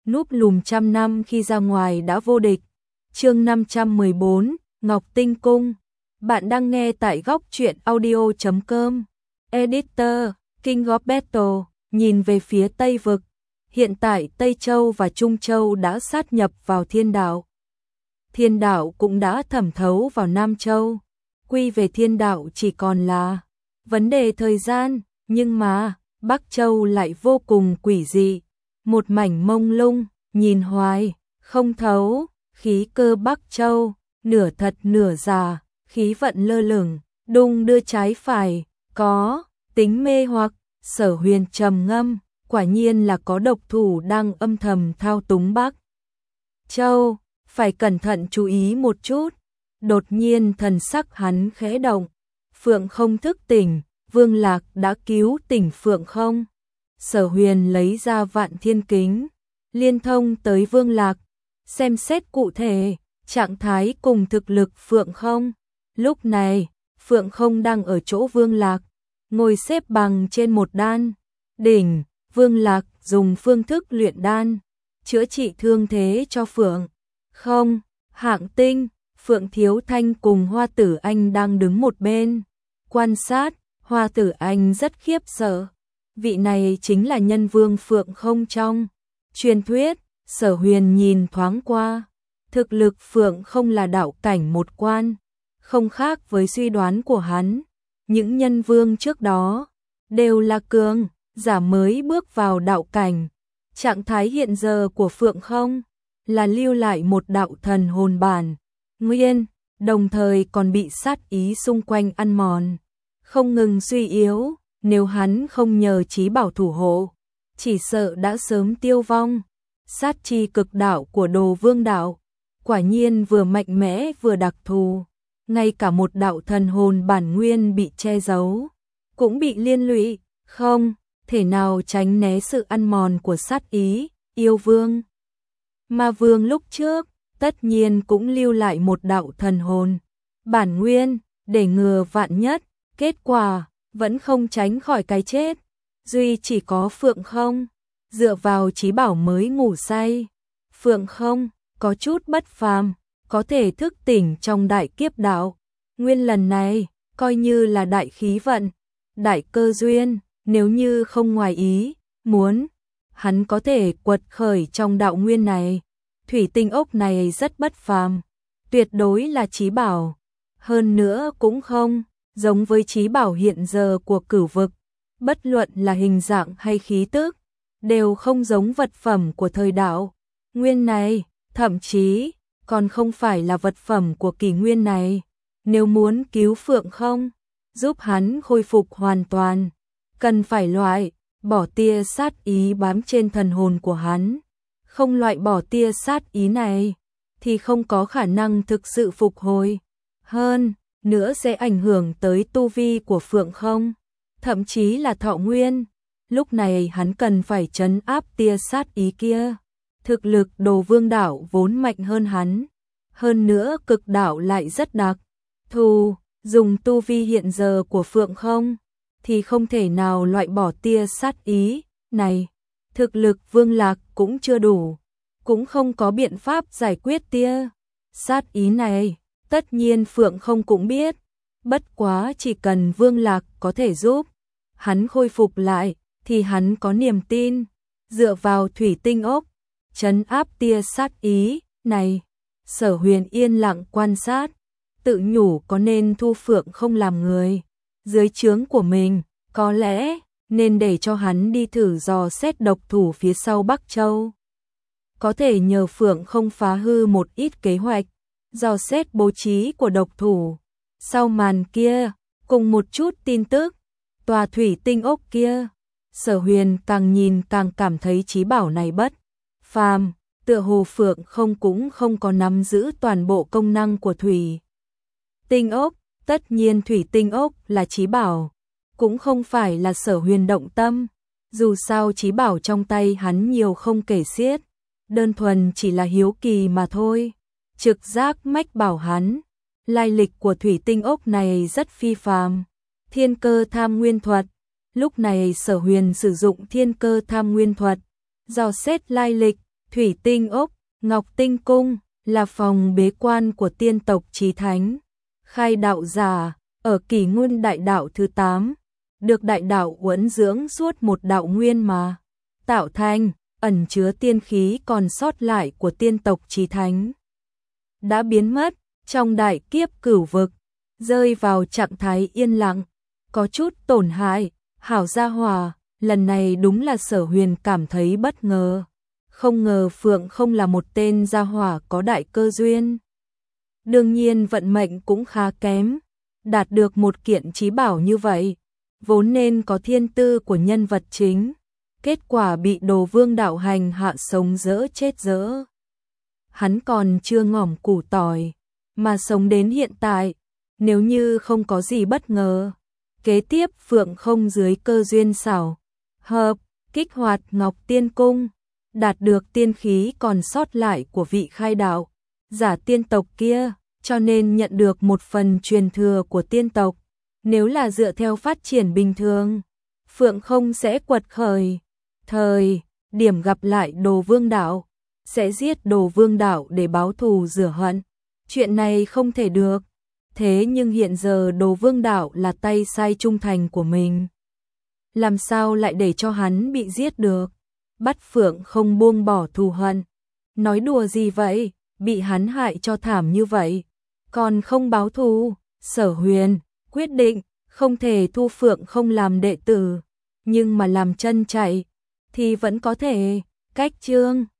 núp lùm trăm năm khi ra ngoài đã vô địch. Chương 514, Ngọc Tinh Cung. Bạn đang nghe tại góc truyện audio.com. Editor, King of Battle, nhìn về phía Tây Vực. Hiện tại Tây Châu và Trung Châu đã sát nhập vào Thiên Đạo. Thiên Đạo cũng đã thẩm thấu vào Nam Châu. Quy về Thiên Đạo chỉ còn là vấn đề thời gian, nhưng mà Bắc Châu lại vô cùng quỷ dị. Một mảnh mông lung, nhìn hoài, không thấu, khí cơ Bắc Châu, nửa thật nửa giả, khí vận lơ lửng, đung đưa trái phải, có tính mê hoặc. Sở Huyền trầm ngâm, quả nhiên là có độc thủ đang âm thầm thao túng Bắc Châu, phải cẩn thận chú ý một chút. Đột nhiên thần sắc hắn khẽ động, Phượng Không thức tỉnh, Vương Lạc đã cứu tỉnh Phượng Không. Sở Huyền lấy ra Vạn Thiên Kính, liên thông tới Vương Lạc, xem xét cụ thể trạng thái cùng thực lực Phượng Không. Lúc này, Phượng Không đang ở chỗ Vương Lạc, ngồi xếp bằng trên một đan đỉnh. Vương Lạc dùng phương thức luyện đan, chữa trị thương thế cho Phượng Không. Hạng Tinh, Phượng Thiếu Thanh cùng Hoa Tử Anh đang đứng một bên, quan sát. Hoa Tử Anh rất khiếp sợ. Vị này chính là nhân vương Phượng Không trong truyền thuyết. Sở Huyền nhìn thoáng qua, thực lực Phượng Không là đạo cảnh một quan, không khác với suy đoán của hắn. Những nhân vương trước đó đều là cường giả mới bước vào đạo cảnh. Trạng thái hiện giờ của Phượng Không là lưu lại một đạo thần hồn bản nguyên, đồng thời còn bị sát ý xung quanh ăn mòn, không ngừng suy yếu. Nếu hắn không nhờ trí bảo thủ hộ, chỉ sợ đã sớm tiêu vong. Sát chi cực đạo của Đồ Vương đạo, quả nhiên vừa mạnh mẽ vừa đặc thù. Ngay cả một đạo thần hồn bản nguyên bị che giấu, cũng bị liên lụy, không thể nào tránh né sự ăn mòn của sát ý. Yêu Vương, Ma Vương lúc trước, tất nhiên cũng lưu lại một đạo thần hồn bản nguyên, để ngừa vạn nhất. Kết quả vẫn không tránh khỏi cái chết. Duy chỉ có Phượng Không dựa vào trí bảo mới ngủ say. Phượng Không có chút bất phàm, có thể thức tỉnh trong đại kiếp đạo. Nguyên lần này coi như là đại khí vận, đại cơ duyên. Nếu như không ngoài ý muốn, hắn có thể quật khởi trong đạo nguyên này. Thủy tinh ốc này rất bất phàm, tuyệt đối là trí bảo. Hơn nữa cũng không giống với trí bảo hiện giờ của Cửu Vực, bất luận là hình dạng hay khí tức, đều không giống vật phẩm của thời đạo nguyên này, thậm chí còn không phải là vật phẩm của kỷ nguyên này. Nếu muốn cứu Phượng Không, giúp hắn khôi phục hoàn toàn, cần phải loại bỏ tia sát ý bám trên thần hồn của hắn. Không loại bỏ tia sát ý này, thì không có khả năng thực sự phục hồi. Hơn nữa sẽ ảnh hưởng tới tu vi của Phượng Không, thậm chí là thọ nguyên. Lúc này hắn cần phải trấn áp tia sát ý kia. Thực lực Đồ Vương đạo vốn mạnh hơn hắn, hơn nữa cực đạo lại rất đặc thù. Dùng tu vi hiện giờ của Phượng Không thì không thể nào loại bỏ tia sát ý này. Thực lực Vương Lạc cũng chưa đủ, cũng không có biện pháp giải quyết tia sát ý này. Tất nhiên Phượng Không cũng biết, bất quá chỉ cần Vương Lạc có thể giúp hắn khôi phục lại, thì hắn có niềm tin. Dựa vào thủy tinh ốc trấn áp tia sát ý này. Sở Huyền yên lặng quan sát, tự nhủ có nên thu Phượng Không làm người dưới trướng của mình, có lẽ nên để cho hắn đi thử dò xét độc thủ phía sau Bắc Châu. Có thể nhờ Phượng Không phá hư một ít kế hoạch dò xét bố trí của độc thủ. Sau màn kia, cùng một chút tin tức, tòa thủy tinh ốc kia, Sở Huyền càng nhìn càng cảm thấy trí bảo này bất phàm. Tựa hồ Phượng Không cũng không có nắm giữ toàn bộ công năng của thủy tinh ốc. Tất nhiên thủy tinh ốc là trí bảo, cũng không phải là Sở Huyền động tâm. Dù sao trí bảo trong tay hắn nhiều không kể xiết, đơn thuần chỉ là hiếu kỳ mà thôi. Trực giác mách bảo hắn, lai lịch của thủy tinh ốc này rất phi phàm. Thiên cơ tham nguyên thuật. Lúc này Sở Huyền sử dụng thiên cơ tham nguyên thuật, dò xét lai lịch Thủy Tinh Ốc, Ngọc Tinh Cung là phòng bế quan của tiên tộc Chí Thánh. Khai đạo giả, ở kỷ nguyên đại đạo thứ 8, được đại đạo uốn dưỡng suốt một đạo nguyên mà tạo thành, ẩn chứa tiên khí còn sót lại của tiên tộc Chí Thánh. Đã biến mất trong đại kiếp cửu vực, rơi vào trạng thái yên lặng, có chút tổn hại. Hảo gia hòa, lần này đúng là Sở Huyền cảm thấy bất ngờ. Không ngờ Phượng không là một tên gia hỏa có đại cơ duyên. Đương nhiên vận mệnh cũng khá kém, đạt được một kiện chí bảo như vậy, vốn nên có thiên tư của nhân vật chính. Kết quả bị Đồ Vương đạo hành hạ sống dỡ chết dỡ. Hắn còn chưa ngỏm củ tỏi, mà sống đến hiện tại, nếu như không có gì bất ngờ. Kế tiếp Phượng không dưới cơ duyên xảo hợp, kích hoạt Ngọc Tiên Cung, đạt được tiên khí còn sót lại của vị khai đạo giả tiên tộc kia, cho nên nhận được một phần truyền thừa của tiên tộc. Nếu là dựa theo phát triển bình thường, Phượng không sẽ quật khởi. Thời điểm gặp lại Đồ Vương đạo, sẽ giết Đồ Vương đạo để báo thù rửa hận. Chuyện này không thể được. Thế nhưng hiện giờ Đồ Vương đạo là tay sai trung thành của mình, làm sao lại để cho hắn bị giết được? Bắt Phượng không buông bỏ thù hận. Nói đùa gì vậy, bị hắn hại cho thảm như vậy, còn không báo thù. Sở Huyền quyết định không thể thu Phượng không làm đệ tử, nhưng mà làm chân chạy thì vẫn có thể. Cách chương